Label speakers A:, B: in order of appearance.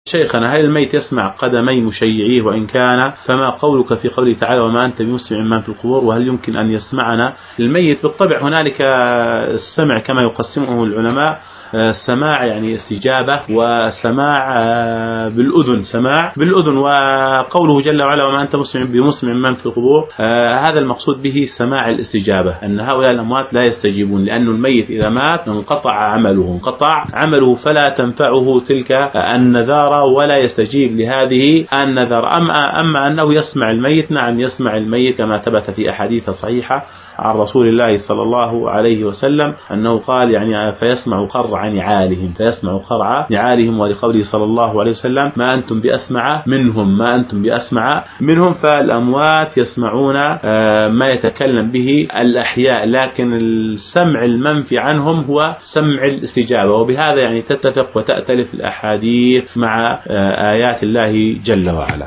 A: شيخنا، هل الميت يسمع قدمي مشيعيه وإن كان؟ فما قولك في قوله تعالى وما أنت بمسمع من في القبور؟ وهل يمكن أن يسمعنا الميت؟ بالطبع هنالك السمع كما يقسمه العلماء، سماع يعني استجابة، وسماع بالأذن، سماع بالأذن. وقوله جل وعلا وما أنت بمسمع من في القبور، هذا المقصود به سماع الاستجابة، أن هؤلاء الأموات لا يستجيبون، لأن الميت إذا مات انقطع عمله فلا تنفعه تلك النذارة ولا يستجيب لهذه النذر. أما أنه يسمع الميت، نعم يسمع الميت كما ثبت في أحاديث صحيحة عن رسول الله صلى الله عليه وسلم أنه قال يعني فيسمع قرع نعالهم، ولقوله صلى الله عليه وسلم ما أنتم بأسمع منهم. فالأموات يسمعون ما يتكلم به الأحياء، لكن السمع المنفي عنهم هو سمع الاستجابة. وبهذا يعني تتفق وتأتلف الأحاديث مع آيات الله جل وعلا.